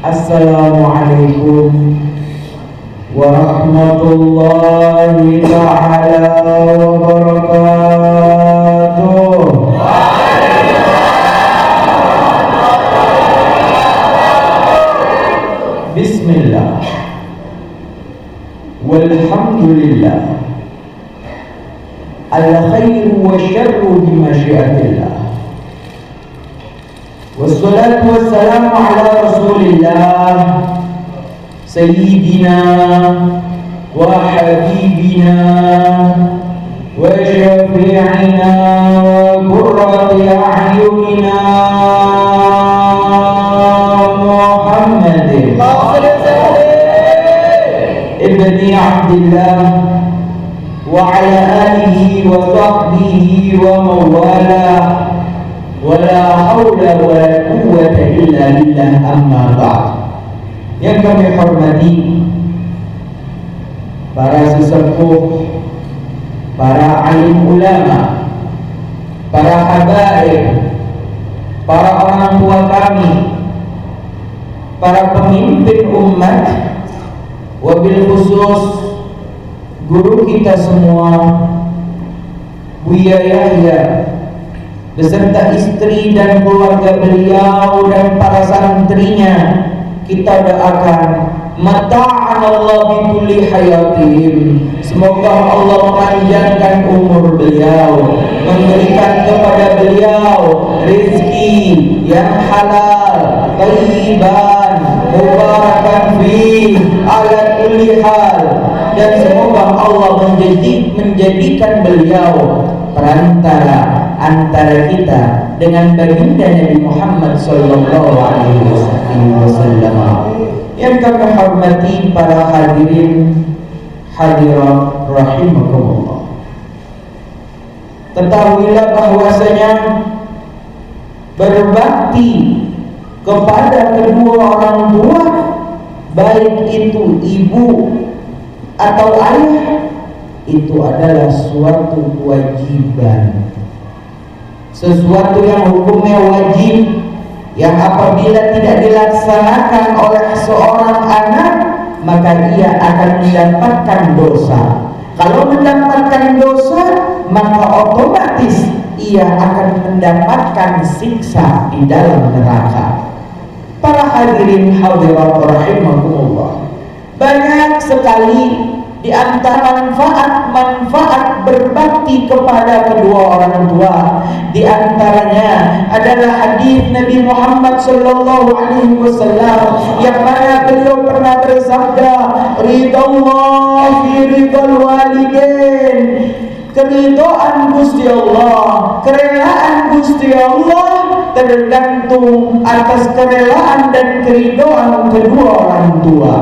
Assalamualaikum warahmatullahi ta'ala wabarakatuh. Bismillah walhamdulillah, al-khairu wa syarru bimasyiatillah, wassalatu wassalamu ala rasulillah sayyidina wa habibina wa syafi'ina wa qurrati a'yunina Muhammadin ibni Abdillah wa ala alihi wa sahbihi wa mawalah, wa la hawla wa la quwwata illa billah, amma ba'd. Yang kami hormati para sesepuh, para alim ulama, para habaib, para orang tua kami, para pemimpin umat, wabil khusus guru kita semua, Buya Yahya beserta istri dan keluarga beliau dan para santrinya. Kita doakan mata'an Allah bikulli hayatim, semoga Allah memanjangkan umur beliau, memberikan kepada beliau rezeki yang halal, thayyiban, mubarakan fi ala kulli hal, dan semoga Allah menjadikan beliau perantara antara kita dengan baginda Nabi Muhammad sallallahu alaihi wasallam. Yang kami hormati para hadirin hadirat rahimakumullah, ketahuilah bahwasanya berbakti kepada kedua orang tua, baik itu ibu atau ayah, itu adalah suatu kewajiban, sesuatu yang hukumnya wajib, yang apabila tidak dilaksanakan oleh seorang anak maka ia akan mendapatkan dosa. Kalau mendapatkan dosa maka otomatis ia akan mendapatkan siksa di dalam neraka. Para hadirin hadirat rahimakumullah, banyak sekali di antara manfaat berbakti kepada kedua orang tua. Di antaranya adalah hadis Nabi Muhammad sallallahu alaihi wasallam yang mana beliau pernah bersabda, ridallah fi ridal walidain, keridhaan Gusti Allah, kerelaan Gusti Allah tergantung atas kerelaan dan keridhaan kedua orang tua.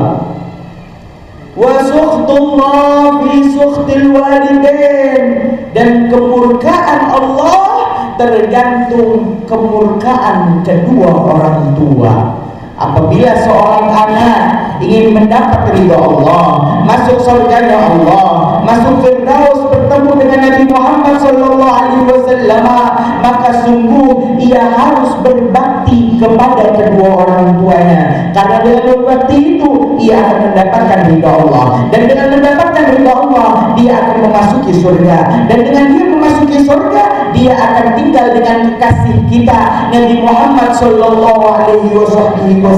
Wa sukhtullah fi sukhtil walidain, dan kemurkaan Allah tergantung kemurkaan kedua orang tua. Apabila seorang anak ingin mendapat ridha Allah, masuk surganya Allah, masuk Firdaus bertemu dengan Nabi Muhammad sallallahu alaihi wasallam, maka sungguh ia harus berbakti kepada kedua orang tuanya. Karena dengan berbakti itu ia akan mendapatkan ridha Allah, dan dengan mendapatkan ridha Allah dia akan memasuki surga, dan dengan dia memasuki surga dia akan tinggal dengan kekasih kita Nabi Muhammad sallallahu alaihi wasallam.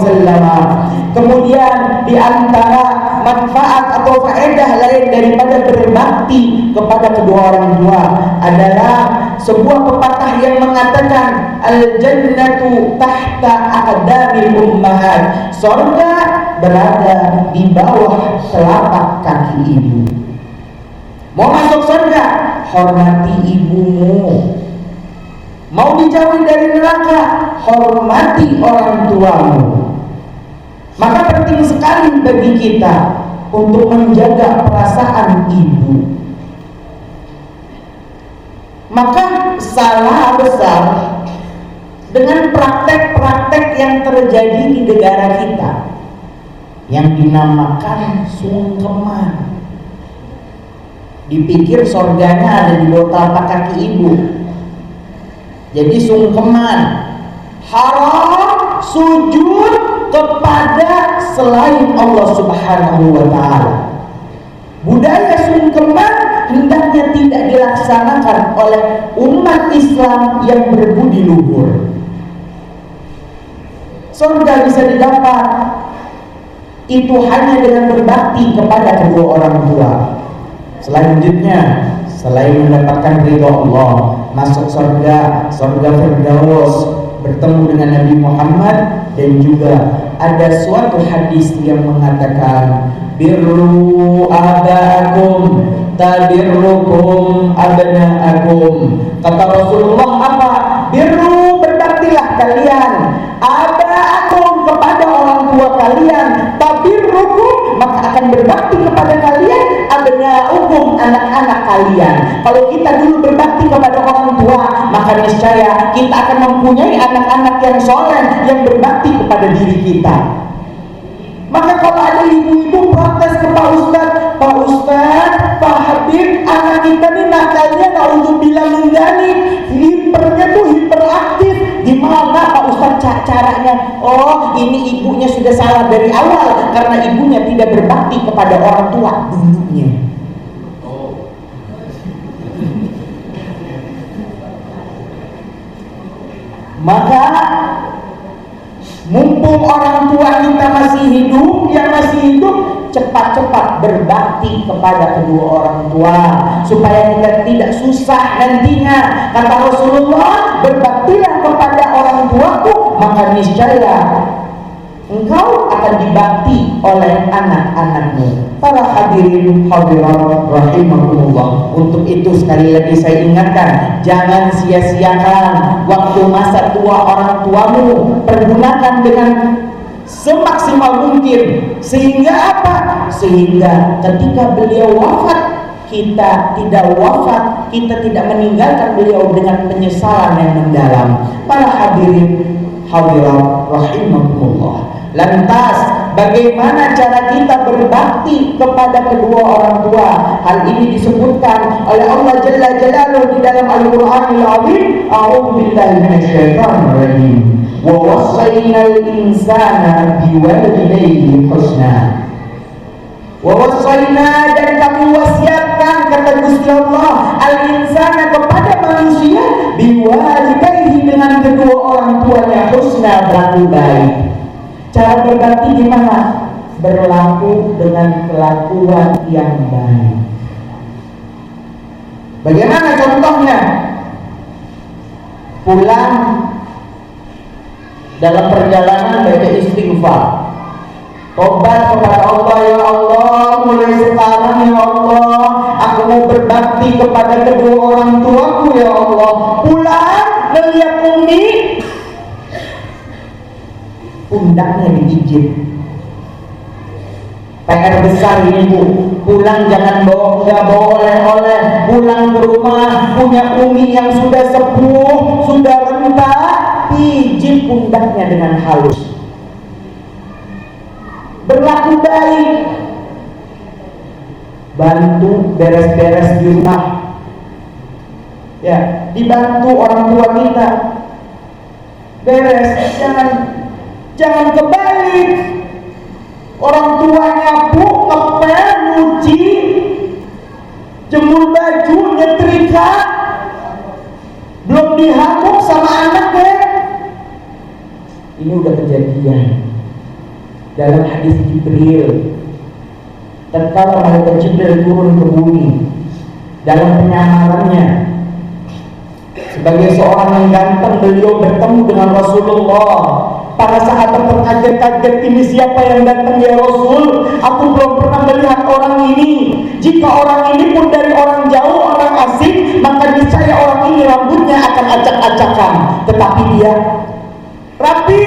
Kemudian di antara manfaat atau faedah lain daripada berbakti kepada kedua orang tua adalah sebuah pepatah yang mengatakan al-jannatu tahta aqdamil ummahat, surga berada di bawah telapak kaki ibu. Mau masuk surga, hormati ibumu. Mau dijauhi dari neraka, hormati orang tuamu. Maka penting sekali bagi kita untuk menjaga perasaan ibu. Maka salah besar dengan praktek-praktek yang terjadi di negara kita yang dinamakan sungkeman. Dipikir surganya ada di bawah telapak kaki ibu. Jadi sungkeman, haram sujud kepada selain Allah Subhanahu wa Ta'ala. Budaya sungkeman hendaknya tidak dilaksanakan oleh umat Islam yang berbudi luhur. Surga bisa didapat itu hanya dengan berbakti kepada kedua orang tua. Selanjutnya, selain mendapatkan ridho Allah, masuk surga Firdaus, bertemu dengan Nabi Muhammad, dan juga ada suatu hadis yang mengatakan birru abaakum tadirrukum abnaakum. Kata Rasulullah apa? Birru, berbaktilah kalian, abaakum, kepada orang tua kalian, tadirrukum, maka akan berbakti kepada kalian, abnaukum, anak-anak kalian. Kalau kita dulu berbakti kepada orang tua, maka niscaya kita akan mempunyai anak-anak yang soleh, yang berbakti kepada diri kita. Maka kalau ada ibu-ibu protes ke Pak Ustadz, Pak Habib, anak kita nih nakalnya naudzubillah min dzalik, hipernya tuh hiperaktif. Gimana Pak Ustadz caranya? Oh, ini ibunya sudah salah dari awal karena ibunya tidak berbakti kepada orang tua dulunya. Maka mumpung orang tua kita masih hidup, yang masih hidup, cepat-cepat berbakti kepada kedua orang tua supaya kita tidak susah nantinya. Kata Rasulullah, berbaktilah kepada orang tuaku, maka niscaya engkau akan dibakti oleh anak-anakmu. Para hadirin hadirat rahimakumullah, untuk itu sekali lagi saya ingatkan, jangan sia-siakan waktu masa tua orang tuamu, pergunakan dengan semaksimal mungkin. Sehingga apa? Sehingga ketika beliau wafat, kita tidak wafat, kita tidak meninggalkan beliau dengan penyesalan yang mendalam. Para hadirin hadirat rahimakumullah, lantas bagaimana cara kita berbakti kepada kedua orang tua? Hal ini disebutkan oleh Allah Jalla Jalaluhu di dalam Al-Qur'anil Azim. A'udzu billahi minasyaitonir rajim. Wa wassaynal insana biwalidayhi husna. Wa wassayna, dan kami wasiatkan, kata Gusti Allah, al-insana, kepada manusia, biwalidayhi, dengan kedua orang tuanya, husna, berlaku baik. Cara berbakti gimana? Berlaku dengan kelakuan yang baik. Bagaimana contohnya? Pulang dalam perjalanan baca istighfar, tobat kepada Allah. Ya Allah, mulai sekarang ya Allah, aku mau berbakti kepada kedua orang tuaku ya Allah. Pulang melihat Umi, pundaknya digigit. PR besar ini Bu. Pulang jangan nggak bawa oleh-oleh. Pulang ke rumah punya Umi yang sudah sepuh, sudah renta, pijit pundaknya dengan halus. Berlaku baik, bantu beres-beres di rumah. Ya, dibantu orang tua kita beres, jangan kebalik. Orang tua nyapu, ngepel, nyuci, jemur baju, nyetrika, belum dihamuk sama anaknya. Ini udah kejadian dalam hadis Jibril. Tatkala malaikat Jibril turun ke bumi, dalam penyamarannya sebagai seorang yang ganteng, beliau bertemu dengan Rasulullah. Para sahabat terkaget-kaget, ini siapa yang datang ya Rasul? Aku belum pernah melihat orang ini. Jika orang ini pun dari orang jauh, orang asing, maka niscaya orang ini rambutnya akan acak-acakan. Tetapi dia rapi,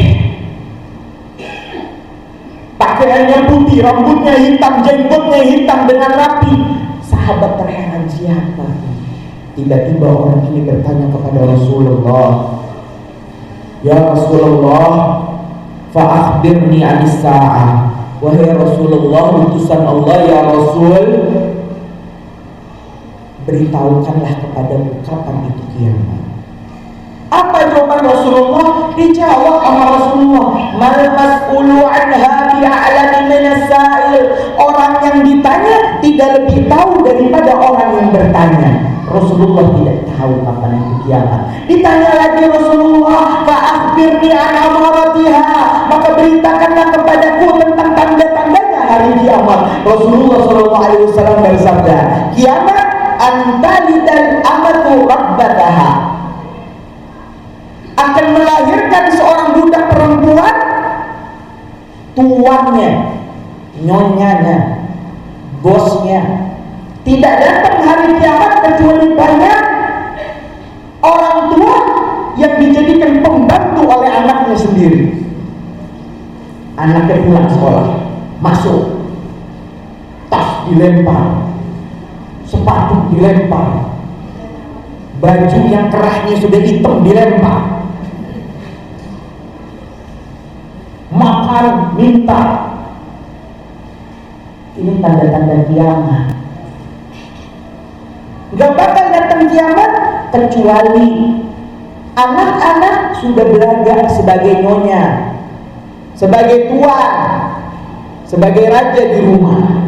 pakaiannya putih, rambutnya hitam, jenggotnya hitam dengan rapi. Sahabat terheran, siapa? Tiba-tiba orang ini bertanya kepada Rasulullah, ya Rasulullah, fa'akhbirni anis sa'ah. Wahai Rasulullah, utusan Allah, ya Rasul, beritahukanlah kepadaku kapan itu kiamat. Apa jawaban Rasulullah? Dijawab sama Rasulullah, mal sa'il. Orang yang ditanya tidak lebih tahu daripada orang yang bertanya. Rasulullah tidak tahu kapan itu kiamat. Ditanya lagi Rasulullah, fa'akhbirni an amaratiha, maka beritakanlah kepadaku tentang tanda-tandanya hari kiamat. Rasulullah SAW bersabda, kiamat antalidal amatu rabbataha, akan melahirkan seorang budak perempuan, tuannya, nyonyanya, bosnya. Tidak datang hari kiamat kecuali banyak orang tua yang dijadikan pembantu oleh anaknya sendiri. Anaknya pulang sekolah, masuk, tas dilempar, sepatu dilempar, baju yang kerahnya sudah hitam dilempar, makan minta. Ini tanda-tanda kiamat. Gak bakal datang kiamat kecuali anak-anak sudah belajar sebagai nyonya, sebagai tuan, sebagai raja di rumah.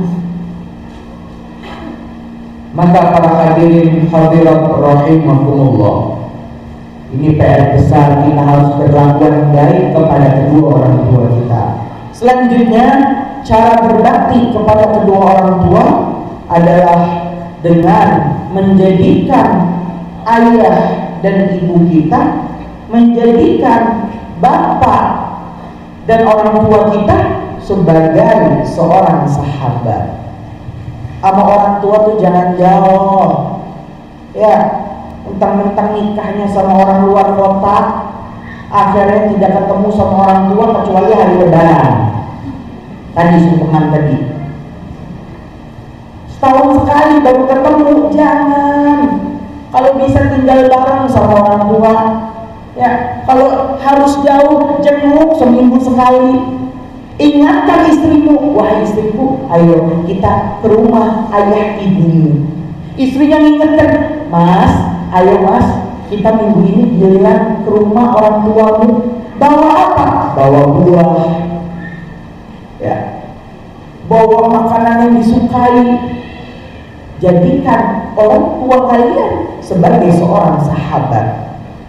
Maka para hadirin hadirat rahimakumullah, ini PR besar, kita harus berlakuan baik kepada kedua orang tua kita. Selanjutnya, cara berbakti kepada kedua orang tua adalah dengan menjadikan ayah dan ibu kita, menjadikan bapak dan orang tua kita sebagai seorang sahabat. Sama orang tua tuh jangan jauh, ya, mentang-mentang nikahnya sama orang luar kota, akhirnya tidak ketemu sama orang tua kecuali hari lebaran. Tadi sungkeman tadi, setahun sekali baru ketemu. Jangan. Kalau bisa tinggal bareng sama orang tua, ya. Kalau harus jauh, jenguk seminggu sekali. Ingatkan istrimu, wahai istriku, ayo kita ke rumah ayah ibumu. Istrinya ngingetin, mas, ayo mas, kita minggu ini giliran ke rumah orang tuamu. Bawa apa? Bawa buah, ya, bawa makanan yang disukai. Jadikan orang tua kalian sebagai seorang sahabat.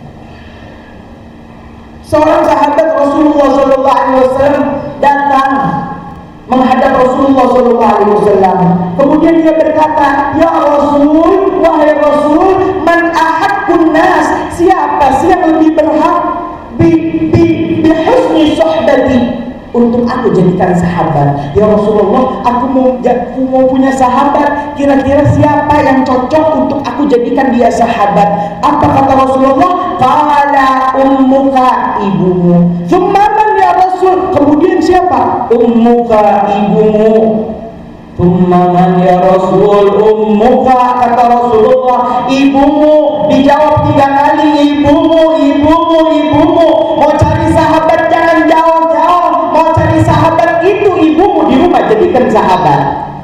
Seorang sahabat Rasulullah SAW datang menghadap Rasulullah SAW. Kemudian dia berkata, ya Rasul, wahai Rasul, man ahaqqun nas, siapa sih yang lebih berhak bi husni sohbati, untuk aku jadikan sahabat. Ya Rasulullah, aku mau punya sahabat, kira-kira siapa yang cocok untuk aku jadikan dia sahabat? Apa kata Rasulullah? Qala ummuka, ibumu. Tsumma man ya Rasul, kemudian siapa? Ummuka, ibumu. Tsumma man ya Rasul, ummuka, kata Rasulullah, ibumu. Dijawab 3 kali, ibumu, ibumu, ibumu. Mau cari sahabat jangan jauh-jauh, mau cari sahabat itu ibumu di rumah, jadikan sahabat.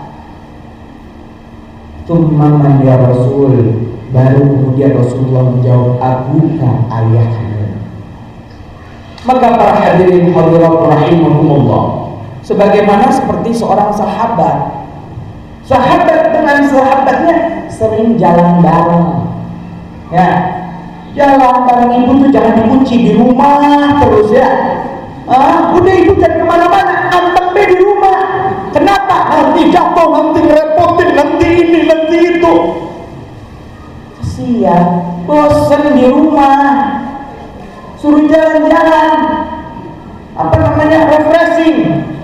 Tsumma man ya Rasul, baru kemudian Rasulullah menjawab, abuka, ayahmu. Maka para hadirin hadirat rahimahumullah, sebagaimana seperti seorang sahabat, sahabat dengan sahabatnya sering jalan bareng, ya, jalan bareng. Ibu tuh jangan dikunci di rumah terus, ya. Udah ibu jangan kemana-mana, anteng deh di rumah. Kenapa? Nanti jatuh, nanti ngerepotin, nanti ini, nanti itu. Kasihan, bosan di rumah, suruh jalan-jalan, apa namanya, refreshing,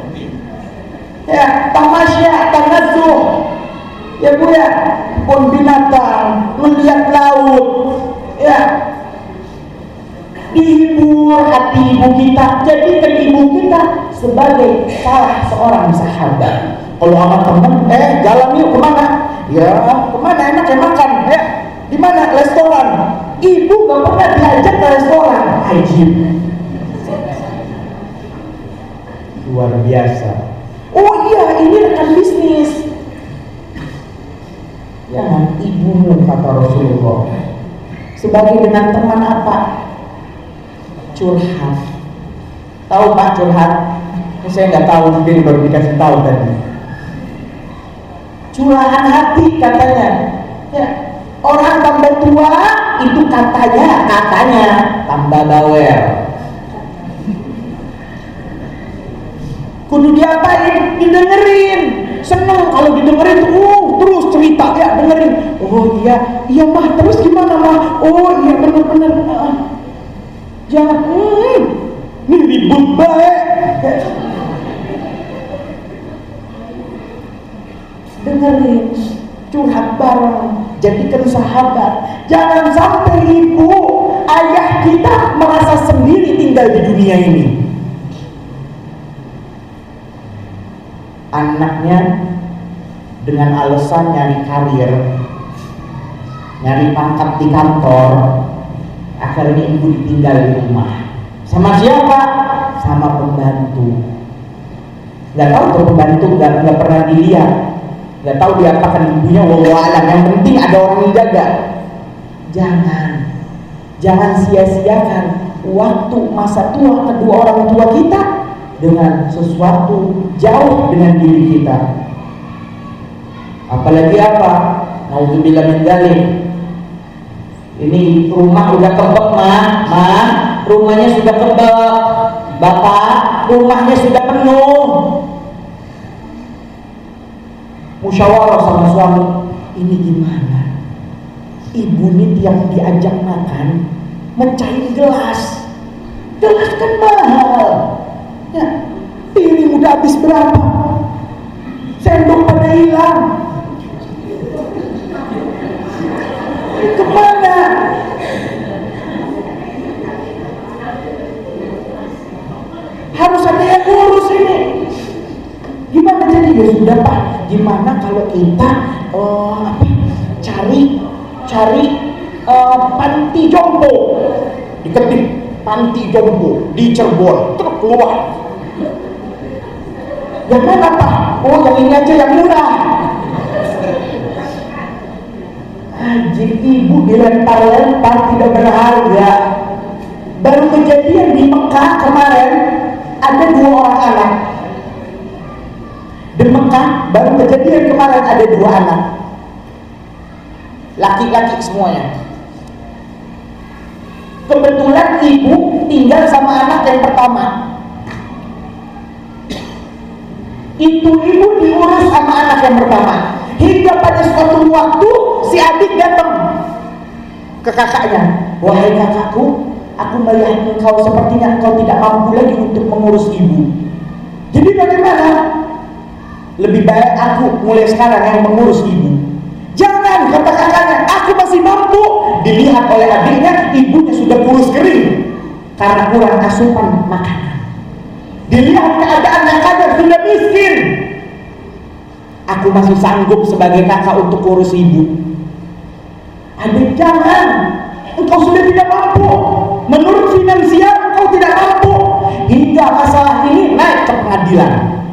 ya, tamasya, tanasuh, ya bu, ya, kebun binatang, melihat laut, ya, dihibur hati ibu kita. Jadikan ibu kita sebagai salah seorang sahabat. Kalau sama temen, jalan yuk kemana? Ya, kemana enaknya makan, ya, di mana? Restoran. Ibu gak pernah diajak ke restoran. Ajib, luar biasa. Oh iya, ini rekan bisnis. Ya, ibumu, kata Rasulullah, sebagai dengan teman apa? Curhat. Tahu Pak curhat? Saya nggak tahu, mungkin baru dikasih tahu tadi. Curahan hati katanya. Ya, orang tambah tua itu katanya tambah bawel. Kudu diapain? Didengerin. Seneng kalau didengerin tuh, terus cerita ya, dengerin. Oh iya mah, terus gimana mah? Oh iya bener. Jangan ini ribut baik. Dengerin, curhat bareng, jadikan sahabat. Jangan sampai ibu, ayah kita merasa sendiri tinggal di dunia ini. Anaknya dengan alasan nyari karir, nyari pangkat di kantor, akhirnya ibu ditinggal di rumah. Sama siapa? Sama pembantu. Gak tahu tuh pembantu, gak pernah dilihat, gak tahu diapakan ibunya, wallahu alam. Yang penting ada orang yang jaga. Jangan sia-siakan waktu masa tua kedua orang tua kita dengan sesuatu jauh dengan diri kita. Apalagi apa? Nauzubillah min dzalik. Ini rumah udah kebek, mah, rumahnya sudah kebek. Bapak, rumahnya sudah penuh. Musyawarah sama suami, ini gimana? Ibu ini tiap diajak makan mecahin gelas kan mahal. Ya, piring udah habis berapa? Sendok pada hilang. Ini kemana? Harus ada yang ngurus ini. Gimana jadi? Ya sudah Pak, gimana kalau kita cari panti jompo, diketik panti jompo di Cirebon, terus keluar. Yang mana Pak? Oh yang ini aja yang murah. Anjir, ibu dilempar-lempar tidak berharga. Baru kejadian di Mekah kemarin, ada 2 orang anak. Di Mekah baru kejadian kemarin ada 2 anak. Laki-laki semuanya. Kebetulan ibu tinggal sama anak yang pertama. Itu ibu diurus sama anak yang pertama. Hingga pada suatu waktu si adik datang ke kakaknya. Wahai kakakku, aku melihat engkau sepertinya engkau tidak mampu lagi untuk mengurus ibu. Jadi bagaimana? Lebih baik aku mulai sekarang yang mengurus ibu. Jangan, kata kakaknya, aku masih mampu. Dilihat oleh adiknya, ibunya sudah kurus kering karena kurang asupan makanan. Dilihat keadaannya kadang sudah miskin. Aku masih sanggup sebagai kakak untuk urus ibu. Adik, jangan. Engkau sudah tidak mampu. Menurut finansial, engkau tidak mampu. Hingga masalah ini naik ke pengadilan.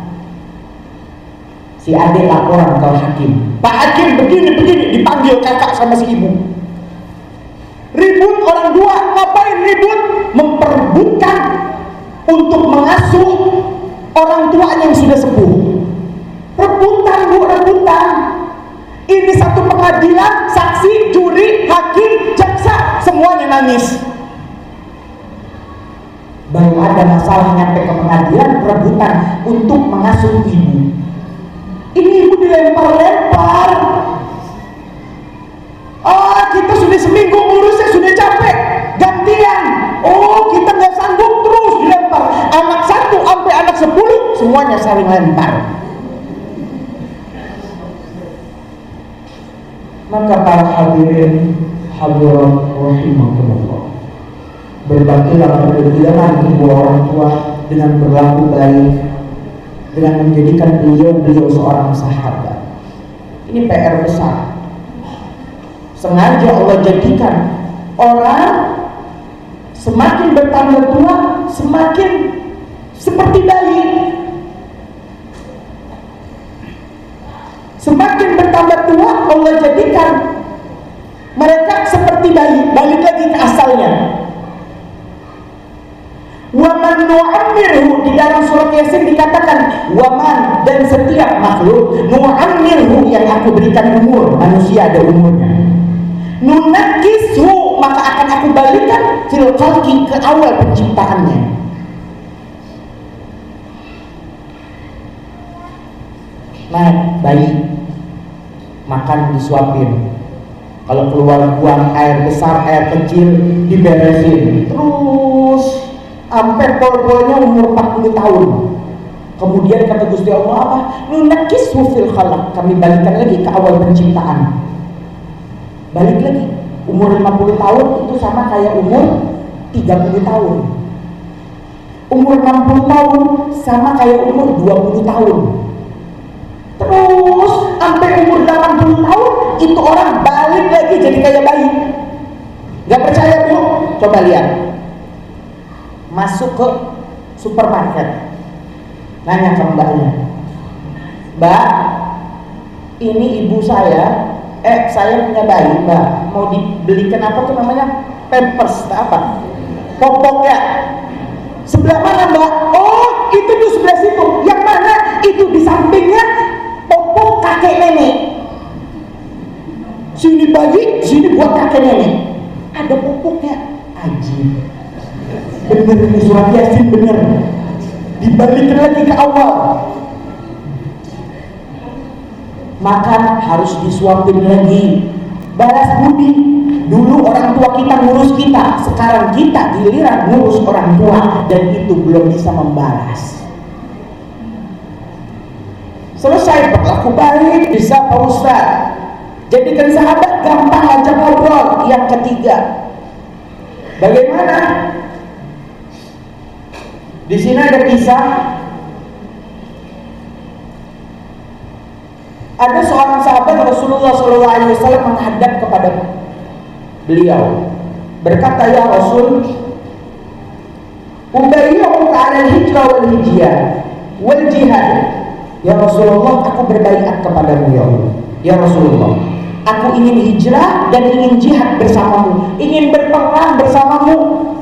Si adik laporan ke hakim. Pak hakim begini, dipanggil kakak sama si ibu. Ribut orang dua, ngapain ribut? Memperebutkan untuk mengasuh orang tuanya yang sudah sepuh. Rebutan bu, rebutan. Ini satu pengadilan, saksi, juri, hakim, jaksa, semuanya nangis. Baru ada masalah nyampe ke pengadilan, rebutan untuk mengasuh ibu. Ini ibu dilempar-lempar. Oh, kita sudah seminggu ngurusnya, sudah capek. Gantian. Oh, kita nggak sanggup, terus dilempar. Anak 1 sampai anak 10 semuanya saling lempar. Maka para hadirin hadirat rahimakumullah, berbaktilah kepada kedua orang tua dengan berlaku baik, dengan menjadikan beliau seorang sahabat. Ini PR besar. Sengaja Allah jadikan orang semakin bertambah tua semakin seperti bayi. Semakin bertambah tua Allah jadikan mereka seperti bayi. Balik lagi ke asalnya. Wa man man nu'ammirhu, di dalam surat Yasin dikatakan waman, dan setiap makhluk nu'ammirhu yang aku berikan umur. Manusia ada umurnya. Nunakishu, maka akan aku balikan fil khalqi, ke awal penciptaannya. Nah, bayi makan disuapin, kalau keluar buang air besar, air kecil diberesin, terus sampai pol-polnya umur 40 tahun. Kemudian kata Gusti Allah apa? Nunakishu fil khalq, kami balikan lagi ke awal penciptaan. Balik lagi, umur 50 tahun itu sama kayak umur 30 tahun. Umur 60 tahun sama kayak umur 20 tahun. Terus sampai umur 80 tahun itu orang balik lagi jadi kayak bayi. Gak percaya Bu? Coba lihat. Masuk ke supermarket, nanya ke mbaknya, Mbak, ini ibu saya punya bayi Mbak, mau dibelikan apa tuh namanya, pampers apa, popok ya. Sebelah mana Mbak? Oh itu di sebelah situ. Yang mana? Itu di sampingnya popok kakek nenek. Sini bayi, sini buat kakek nenek. Ada popoknya. Ajib. Bener ini surat Yasin, bener. Dibalikin lagi ke awal. Makan harus disuapin lagi. Balas budi. Dulu orang tua kita ngurus kita, sekarang kita giliran ngurus orang tua, dan itu belum bisa membalas. Selesai berlaku baik, bisa Pak Ustaz. Jadikan sahabat, gampang ajak ngobrol. Yang ketiga, bagaimana? Di sini ada kisah. Ada seorang sahabat Rasulullah SAW menghadap kepada beliau, berkata, ya Rasul, ubayyuka 'ala al-hijrah wal hijrah wal jihad. Ya Rasulullah, aku berbaiat kepadamu ya Allah. Ya Rasulullah, aku ingin hijrah dan ingin jihad bersamamu, ingin berperang bersamamu.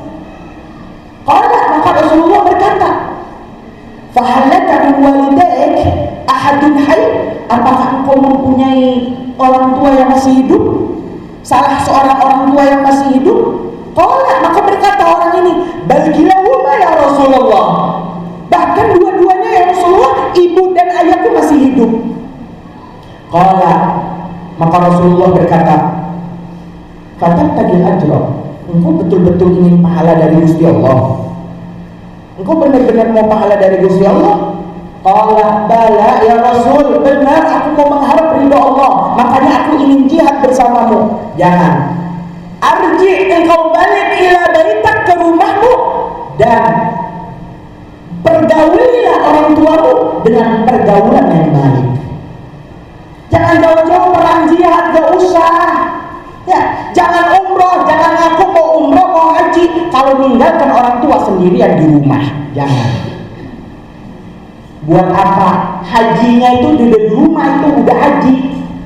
Qala, maka Rasulullah berkata, fahallaka min walidaik ahadun hayy, apakah engkau mempunyai orang tua yang masih hidup? Salah seorang orang tua yang masih hidup? Qala, maka berkata orang ini, bal kilahuma ya Rasulullah, bahkan dua-duanya ya Rasulullah, ibu dan ayahku masih hidup. Qala, maka Rasulullah berkata, fatabtagil ajra, engkau betul-betul ingin pahala dari Gusti Allah? Engkau benar-benar mau pahala dari Gusti Allah? Qala bala ya Rasul, benar, aku mau mengharap ridho Allah, makanya aku ingin jihad bersamamu. Jangan. Arji, engkau balik ila baitak, ke rumahmu, dan pergaulilah orang tuamu dengan pergaulan yang baik. Jangan jauh-jauh perang jihad, gak usah. Ya, jangan umroh, jangan ngaku mau umroh, mau haji, kalau meninggalkan orang tua sendirian di rumah. Jangan. Buat apa? Hajinya itu di rumah, itu udah haji.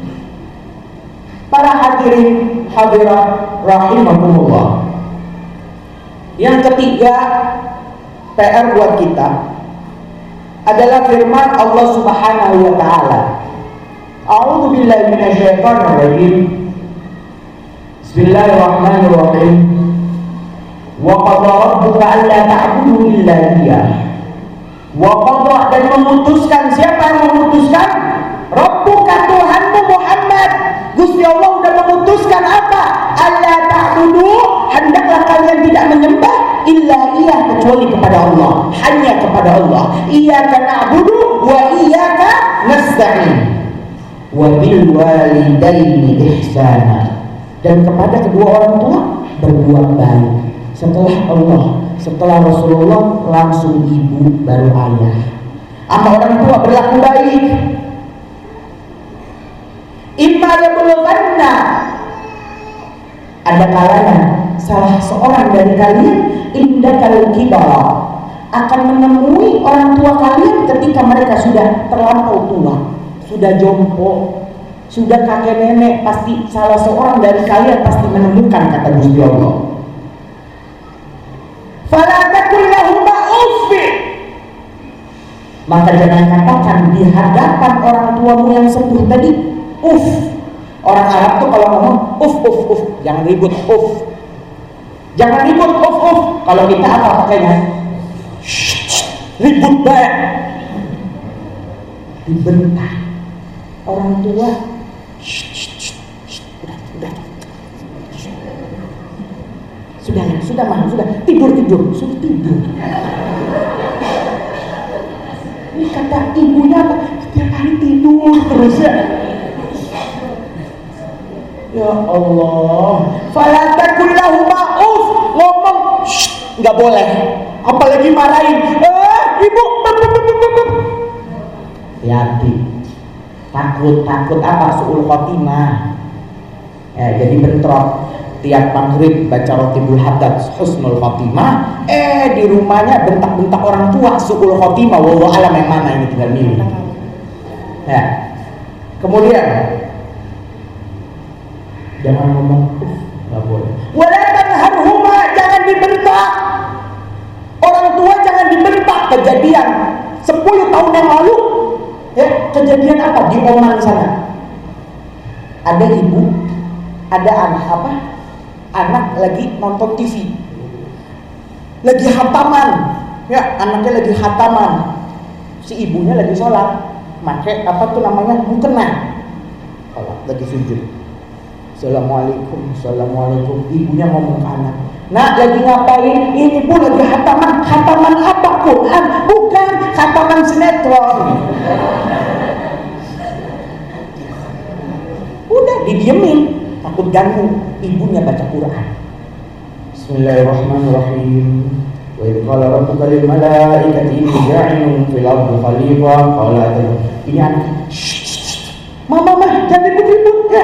Para hadirin hadirat rahimakumullah. Yang ketiga, PR buat kita adalah firman Allah Subhanahu wa taala. A'udzu billahi minasyaitonir rajim. Bismillahirrahmanirrahim. Wa qadara rabbuka alla ta'budu illa iyyah. Wa qadara, dan memutuskan. Siapa yang memutuskan? Rabbuka, Tuhanmu Muhammad. Gusti Allah sudah memutuskan apa? Alla ta'budu, hendaklah kalian tidak menyembah illa iyyah, kecuali kepada Allah, hanya kepada Allah. Iyyaka na'budu wa iyyaka nasta'in. Wa bil walidaini ihsana, dan kepada kedua orang tua berbuat baik. Setelah Allah, setelah Rasulullah, langsung ibu, baru ayah. Sama orang tua berlaku baik. Imma yablughanna, ada kalanya salah seorang dari kalian indakal kibara, akan menemui orang tua kalian ketika mereka sudah terlampau tua, sudah jompo, sudah kakek nenek. Pasti salah seorang dari kalian pasti menemukan, kata Gusti Allah. Fala takul lahuma uff, Maka jangan katakan di hadapan orang tuamu yang sepuh tadi, Orang Arab tuh kalau ngomong jangan ribut, jangan ribut, Kalau kita apa pakainya? Ribut banget. Dibentak orang tua. Sudah tidur. Ini kata ibunya apa? Setiap hari tidur terus ya. Ya Allah. Fala taqul lahum ngomong nggak boleh. Apalagi marahin. Ibu. Hati-hati. Takut apa? Su'ul khotimah. Jadi bentrok. Tiap maghrib baca rotibul haddad husnul khotimah, di rumahnya bentak-bentak orang tua su'ul khotimah. Wallahu alam yang mana ini, tinggal milih. Kemudian jangan ngomong nggak boleh. Wala tanharhuma, jangan dibentak. Orang tua jangan dibentak. Kejadian 10 tahun yang lalu, kejadian apa di Oman sana? Ada ibu, ada anak lagi nonton TV, lagi khataman, anaknya lagi khataman, si ibunya lagi sholat, pakai mukena, lagi sujud. Assalamualaikum. Ibunya ngomong ke anak, nak lagi ngapain? Ini pun lagi khataman apa? Quran? Bukan, khataman sinetron. Udah didiemin, takut ganggu ibunya baca Quran. Bismillahirrahmanirrahim. Wa idh qala rabbuka lil malaikati inni ja'ilun fil ardi khalifah. Qala ini anak. Mama jangan ribut ya.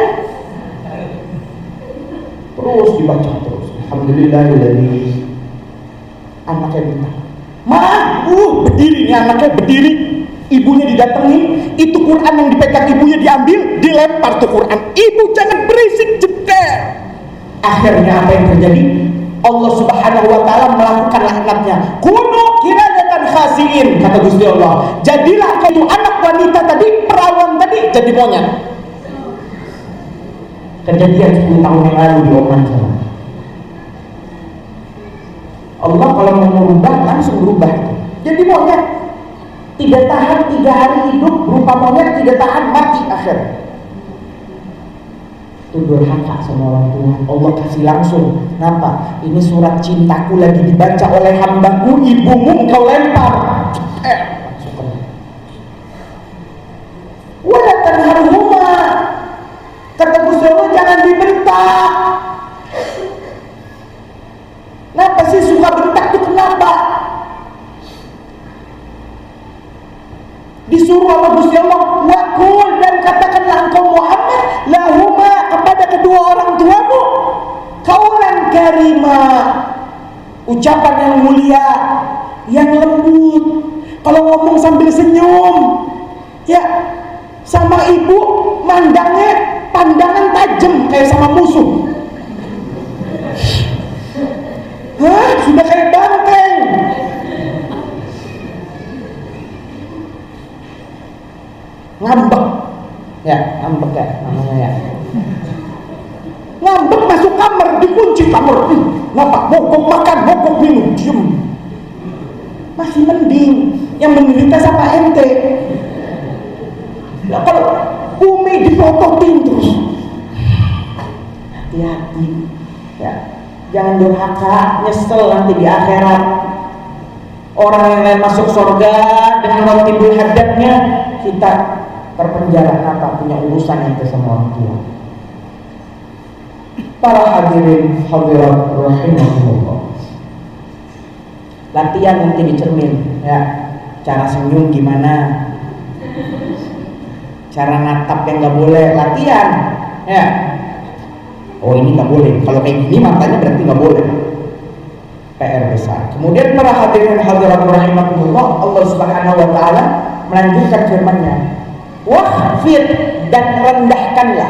Terus dibaca terus. Alhamdulillahilladzi. Anaknya minta, berdiri nih, anaknya berdiri. Ibunya didatengin, itu Quran yang dipegang ibunya diambil, dilempar tuh Quran. Ibu jangan berisik, jeter. Akhirnya apa yang terjadi? Allah Subhanahu wa taala melakukan laknatnya. Kunu kiradatan khasiin, kata Gusti Allah. Jadilah kau anak wanita tadi, perawan tadi, jadi monyet. Kejadian 10 tahun yang lalu di Oman sana. Allah kalau mau merubah langsung berubah. Jadi monyet. Tidak tahan 3 hari hidup berupa monyet, tidak tahan mati akhir. Itu durhaka sama orang tua. Allah kasih langsung. Kenapa? Ini surat cintaku lagi dibaca oleh hambaku, ibumu engkau lempar. Wala tanharhuma, kata Gusti Allah, jangan dibentak. Kenapa sih suka bentak itu? Kenapa? Disuruh sama Gusti Allah, wakul, dan katakanlah engkau Muhammad lahuma, kepada kedua orang tuamu, qaulan karima, ucapan yang mulia, yang lembut. Kalau ngomong sambil senyum, sama ibu mandangnya pandangan tajam kayak sama musuh. Sudah kayak banteng. Ngambek namanya ya. Ngambek masuk kamar, dikunci kamar. Kenapa? Mogok makan, mogok minum, diem. Masih mending. Yang menderita siapa? ente. Nah, kalau Umi dipototin terus, hati-hati ya. Jangan durhaka, nyesel nanti di akhirat. Orang yang lain masuk surga dengan rotibul haddadnya, kita terpenjara. Kenapa? Punya urusan yang sama orang tua. Para hadirin hadirat rahimahullah, latihan nanti di cermin ya. Cara senyum gimana, cara natap yang nggak boleh, latihan ya. Oh ini nggak boleh, kalau kayak gini matanya berarti nggak boleh. PR besar. Kemudian para hadirin hadirat rahimahullah, Allah Subhanahu wa taala melanjutkan firman-Nya, wahfid, dan rendahkanlah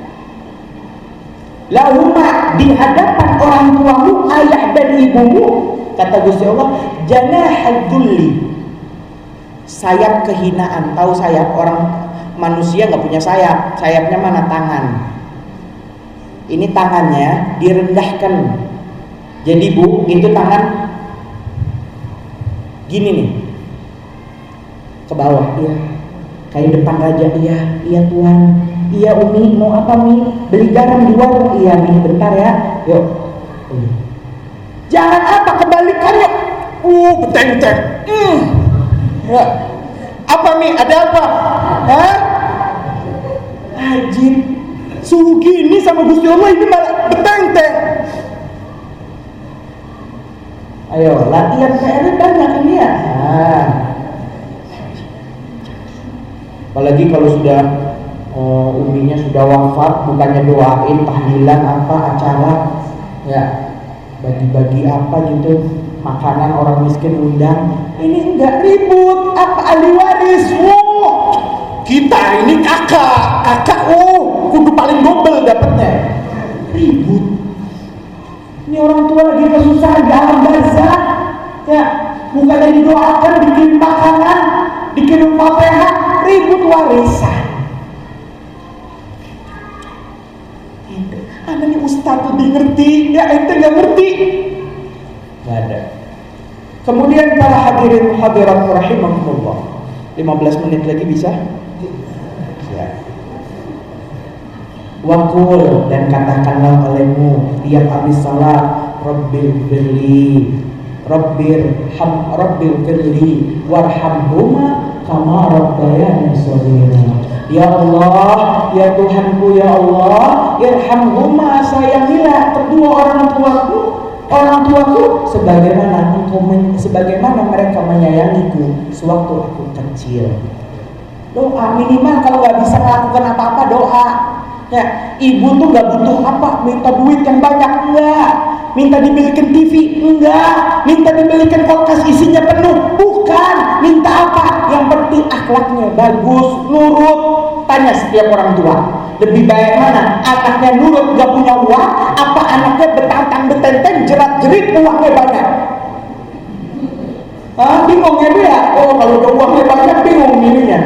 lahuma, di hadapan orang tuamu, ayah dan ibumu, kata Gusti Allah, janahadzulli, sayap kehinaan. Tahu sayap? Orang manusia nggak punya sayap, sayapnya mana? Tangan. Ini tangannya direndahkan. Jadi Bu, itu tangan gini nih, ke bawah. Iya, kayak depan raja. Iya Tuhan. Iya Umi, mau apa Mi? Beli garam di warung. Iya Mi, bentar ya. Yuk. Jangan apa, kebalikannya. Beteng-beteng. Ya. Apa Mi? Ada apa? Hah? Ajib. Suruh gini sama Gusti Allah, ini malah beteng-beteng. Ayo, latihan PR banyak ini ya. Apalagi kalau sudah uminya sudah wafat, bukannya doain, tahlilan apa acara ya, bagi-bagi apa gitu, makanan orang miskin undang. Ini enggak, ribut, apa ahli waris. Kita ini kakak kudu paling double dapatnya. Ribut. Ini orang tua lagi kesusahan di alam barzah ya, bukannya didoakan, bikin makanan, dikirim Fatihah, ribut warisan. Anak nih ustaz lebih ngerti, ya ente nggak ngerti. Nggak ada. Kemudian para hadirin hadirat rahimakumullah, 15 menit lagi bisa? Ya. Wakul, dan katakanlah olehmu tiap habis salat, Rabbil firli, Rabbil firli warhamhuma kama rabbayani shaghira. Ya Allah, ya Tuhanku, ya Allah, irhamhuma, sayangilah kedua orang tuaku sebagaimana mereka menyayangiku sewaktu aku kecil. Doa minimal, kalau nggak bisa melakukan apa-apa doa. Ya, ibu tuh nggak butuh apa, minta duit yang banyak, enggak. Minta dibelikan TV, enggak. Minta dibelikan kulkas isinya penuh, bukan. Minta apa? Yang penting akhlaknya bagus, nurut. Tanya setiap orang tua, lebih baik mana? Anaknya nurut, nggak punya uang, apa anaknya betantang-betenteng, jerat-jerit, uangnya banyak? Bingungnya dia. Oh, kalau udah uangnya banyak, bingung milihnya.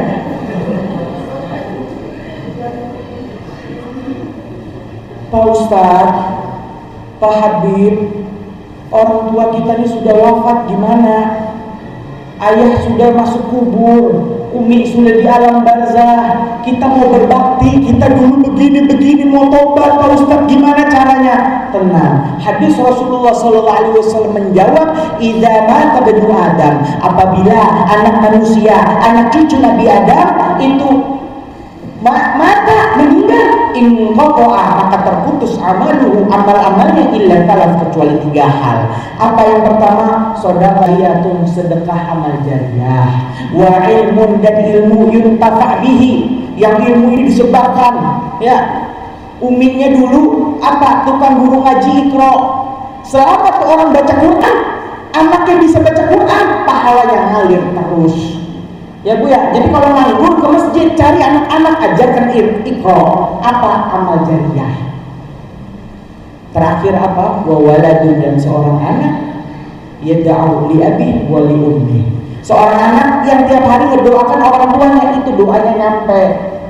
Pak Ustadz, Pak Habib, orang tua kita ini sudah wafat, gimana? Ayah sudah masuk kubur, Umi sudah di alam barzah, kita mau berbakti, kita dulu begini mau tobat, Pak Ustadz gimana caranya? Tenang, hadis Rasulullah SAW menjawab, idza mata banu Adam, apabila anak manusia, anak cucu Nabi Adam itu mata, meninggal, inqata'a, maka terputus amal-amalnya illa talas, kecuali 3 hal. Apa yang pertama? Shadaqatun, sedekah amal jariyah, wa ilmun, dan ilmu yuntafa bihi, yang ilmu ini disebarkan ya. Uminya dulu apa? Tukang guru ngaji Iqra. Selama orang baca Quran, anaknya bisa baca Quran, pahalanya ngalir terus. Ya Bu ya, jadi kalau nganggur ke masjid, cari anak-anak, ajarkan Iqra. Apa? Amal jariyah. Terakhir apa? Wa waladun, dan seorang anak yad'u li abi wa li ummi. Seorang anak yang tiap hari ngedoakan orang tuanya, itu doanya nyampe.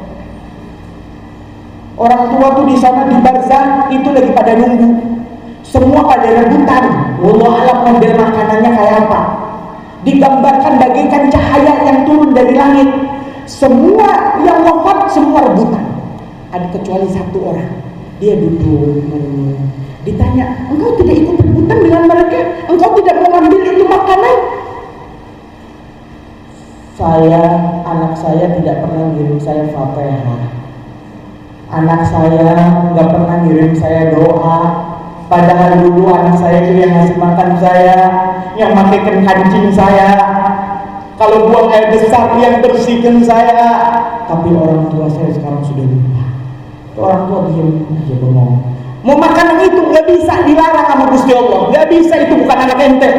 Orang tua tuh di sana di barzah itu lagi pada nunggu. Semua pada rebutan. Wallahu a'lam model makanannya kayak apa. Digambarkan bagaikan cahaya yang turun dari langit. Semua yang wafat, semua rebutan. Ada kecuali 1 orang. Dia duduk menunggu. Ditanya, engkau tidak ikut rebutan dengan mereka? Engkau tidak mengambil itu makanan? Anak saya tidak pernah ngirim saya Fatihah. Anak saya nggak pernah ngirim saya doa. Padahal dulu anak saya itu yang ngasih makan saya, yang makaikan kancing saya, kalau buang air besar yang bersihkan saya. Tapi orang tua saya sekarang sudah lupa. Orang tua diam aja bengong. Mau makanan itu nggak bisa dilarang sama Gusti Allah, nggak bisa, itu bukan anak ente.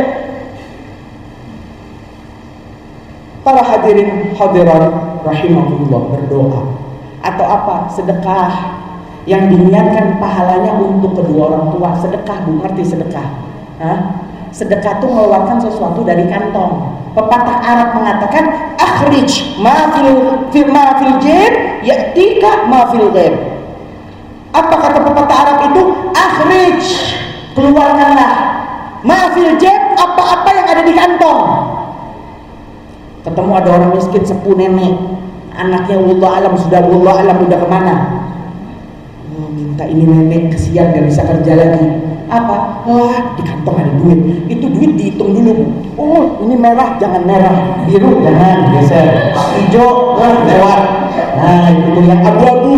Para hadirin hadirat rahimahullah, berdoa atau apa? Sedekah yang diniatkan pahalanya untuk kedua orang tua. Sedekah, Bu, ngerti sedekah? Sedekah itu mengeluarkan sesuatu dari kantong. Pepatah Arab mengatakan, akhrij ma fil jib ya'tika ma fil ghaib. Apa kata pepatah Arab itu? Akhrij, keluarkanlah, ma fil jib, apa-apa yang ada di kantong. Ketemu ada orang miskin sepuh nenek, anaknya wallahu alam udah kemana? Minta ini nenek kesian gak bisa kerja lagi. Apa? Wah, di kantong ada duit. Itu duit dihitung dulu. Oh, ini merah, jangan merah. Biru, jangan geser. Hijau, lewat. Nah, itu yang abu-abu.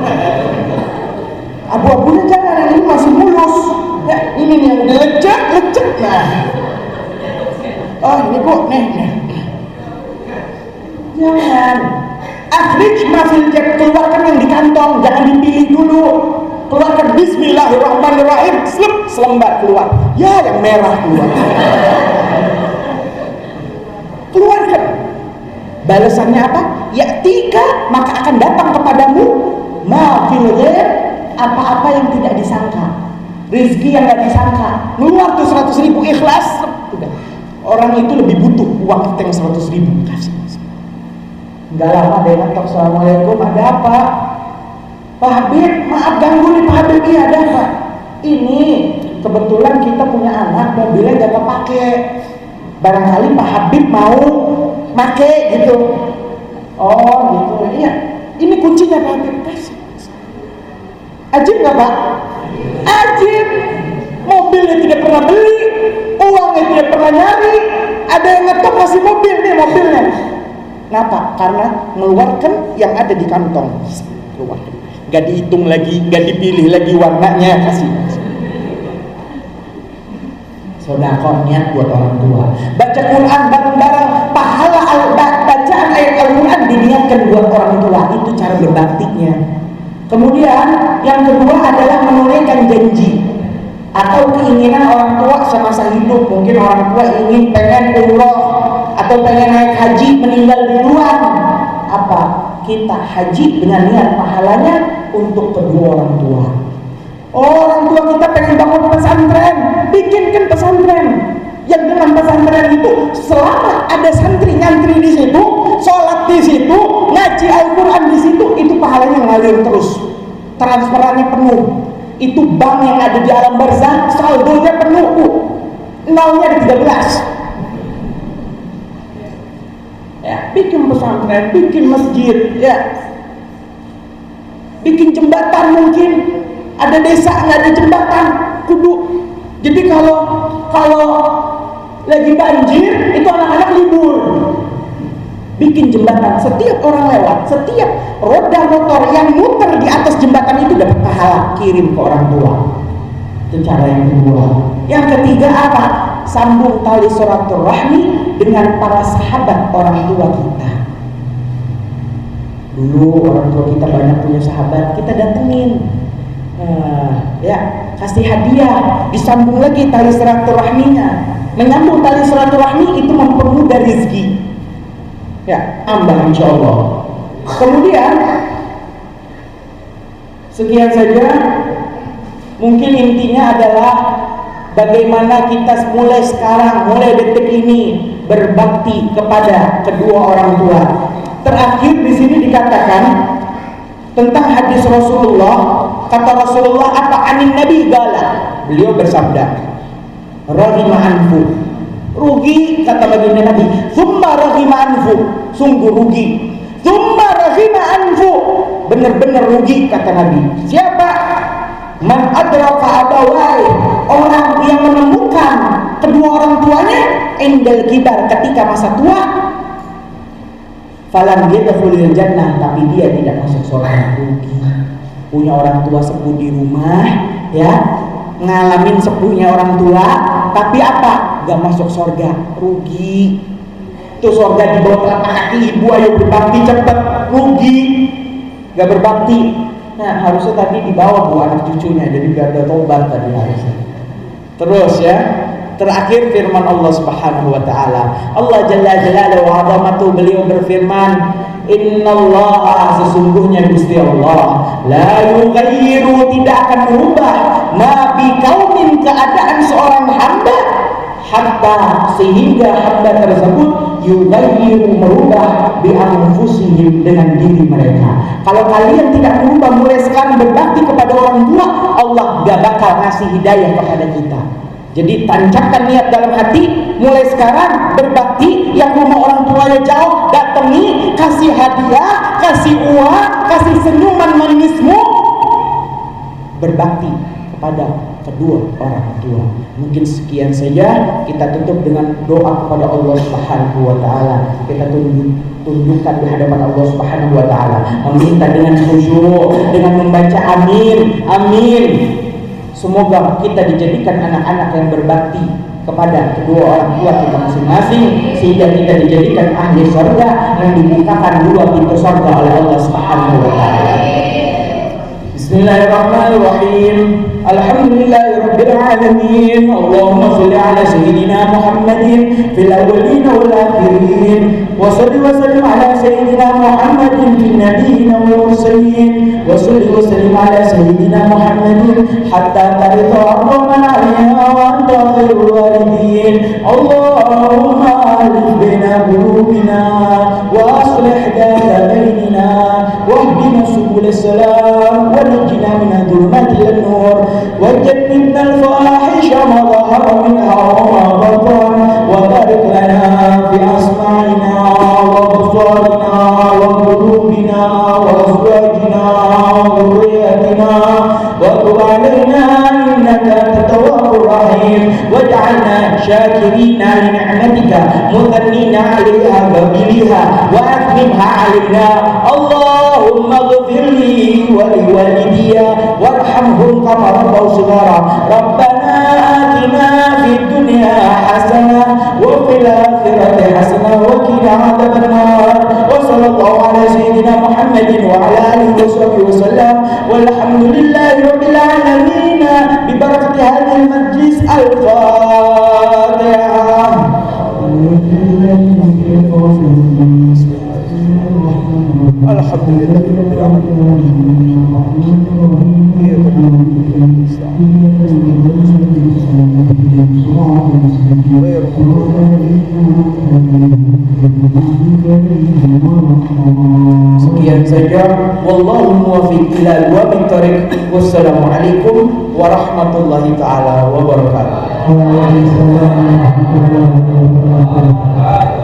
Abu-abunya jangan, yang ini masih mulus. Ya, ini nih yang udah lecet. Nah. Oh, ini kok, nih. Jangan. Akhrij mafil jab, keluarkan yang di kantong, jangan dipilih dulu. Keluarkan bismillahirrahmanirrahim, selembar keluar. Ya, yang merah keluar. Keluarkan. Balasannya apa? Ya'tika, maka akan datang kepadamu ma fil ghaib, apa-apa yang tidak disangka. Rezeki yang tidak disangka. Keluar tuh 100.000 ikhlas. Udah. Orang itu lebih butuh uang kita yang 100.000. Kasih. Enggak lama dia ngetok, assalamualaikum, ada apa? Pak Habib, maaf ganggu nih Pak Habib, iya ada apa? Ini kebetulan kita punya anak mobilnya gak kepake, barangkali Pak Habib mau make gitu. Oh gitu, iya. Ini kuncinya Pak Habib, kasih. Ajib gak Pak? Ajib. Mobilnya tidak pernah beli, uangnya tidak pernah nyari, ada yang ngetok kasih mobil nih mobilnya. Kenapa? Karena mengeluarkan yang ada di kantong. Keluarkan. Gak dihitung lagi, gak dipilih lagi warnanya, kasih. Sedekah niat buat orang tua. Baca Quran bareng-bareng, pahala bacaan ayat Al-Quran diniatkan buat orang tua. Itu cara berbaktinya. Kemudian yang kedua adalah menunaikan janji atau keinginan orang tua semasa hidup. Mungkin orang tua pengen umroh atau pengen naik haji, meninggal duluan. Apa? Kita haji dengan niat pahalanya untuk kedua orang tua. Orang tua kita pengen bangun pesantren, bikinkan pesantren. Yang dengan pesantren itu selama ada santri nyantri di situ, sholat di situ, ngaji Al-Quran di situ, itu pahalanya ngalir terus. Transferannya penuh. Itu bank yang ada di alam barzah, saldonya penuh. Nolnya di 13. Ya, bikin pesantren, bikin masjid, ya, bikin jembatan. Mungkin ada desa nggak ada jembatan, kudu. Jadi kalau lagi banjir itu anak-anak libur, bikin jembatan. Setiap orang lewat, setiap roda motor yang muter di atas jembatan itu dapat pahala, kirim ke orang tua. Itu cara yang kedua. Yang ketiga apa? Sambung tali silaturahmi dengan para sahabat orang tua kita. Dulu orang tua kita banyak punya sahabat, kita datengin, ya, kasih hadiah, disambung lagi tali silaturahminya. Menyambung tali silaturahmi itu mempermudah rezeki, ya, ambah insyaallah. Kemudian sekian saja. Mungkin intinya adalah bagaimana kita mulai sekarang, mulai detik ini berbakti kepada kedua orang tua. Terakhir di sini dikatakan tentang hadis Rasulullah. Kata Rasulullah apa? Anin Nabi gala. Beliau bersabda, "Raghima anfu." Rugi kata baginda Nabi. "Tsumma raghima anfu." Sungguh rugi. "Tsumma raghima anfu." Benar-benar rugi kata Nabi. Siapa? Man adraka abawai, orang yang menemukan kedua orang tuanya indal kibar, ketika masa tua, falam yadkhulul jannah, tapi dia tidak masuk surga. Rugi. Punya orang tua sepuh di rumah, ya, ngalamin sepuhnya orang tua, tapi apa? Gak masuk surga. Rugi. Itu surga di bawah telapak kaki ibu, ayo berbakti cepet. Rugi. Gak berbakti. Nah, harusnya tadi dibawa bu anak cucunya, jadi biar ada tobat tadi harusnya. Terus ya, terakhir firman Allah Subhanahu wa taala. Allah Jalla Jalaluhu wa 'azamatu, beliau berfirman, "Innallaha, sesungguhnya Gusti Allah, la yughayyiru, tidak akan merubah ma bi qaumin, keadaan seorang hamba, hatta sehingga hamba tersebut yughayyiru merubah bi anfusihim dengan diri mereka. Kalau kalian tidak merubah mulai sekarang berbakti kepada orang tua, Allah gak bakal ngasih hidayah kepada kita. Jadi tancapkan niat dalam hati, mulai sekarang berbakti. Yang rumah orang tuanya jauh, datangi, kasih hadiah, kasih uang, kasih senyuman manismu, berbakti kepada kedua orang tua. Mungkin sekian saja, kita tutup dengan doa kepada Allah Subhanahu wa taala. Kita tundukkan di hadapan Allah Subhanahu wa taala, meminta dengan khusyuk, dengan membaca amin, amin. Semoga kita dijadikan anak-anak yang berbakti kepada kedua orang tua kita masing-masing, sehingga kita dijadikan ahli surga yang dibukakan dua pintu surga oleh Allah Subhanahu wa taala. Bismillahirrahmanirrahim. Alhamdulillahirabbil alamin. Allahumma shalli ala sayyidina Muhammadin fil awwalin wal akhirin. Wa salli wa sallim ala sayyidina Muhammadin fil nabiyyin wal mursalin. Wa salli wa sallim ala sayyidina Muhammadin hatta taritha man 'alayha wa anta khairul walidin. Allahumma alif baina qulubina wa aslih dhata bainina wahdina subul salam wa najina min dhulumatil nur وجنبنا الفواحش ما ظهر منها وما بطن وبارك لنا في أسماعنا وأبصارنا وقلوبنا وأزواجنا وذرياتنا وتب علينا إنك أنت التواب الرحيم واجعلنا شاكرين لنعمتك مثنين عليها قابليها وأتممها علينا. اللهم اغفر لي ولوالدي وارحمهم كما ربوا صغارا. ربنا آتنا في الدنيا حسنة وفي الآخرة حسنة وقنا عذاب النار. وصلى الله على سيدنا محمد وعلى آله وصحبه وسلم والحمد لله رب العالمين ببركة هذا المجلس. الفاتحة. الحمد لله رب العالمين. Sekian saja, wallahu muwaffiq ila aqwamit thoriq. Wassalamualaikum warahmatullahi taala wabarakatuh.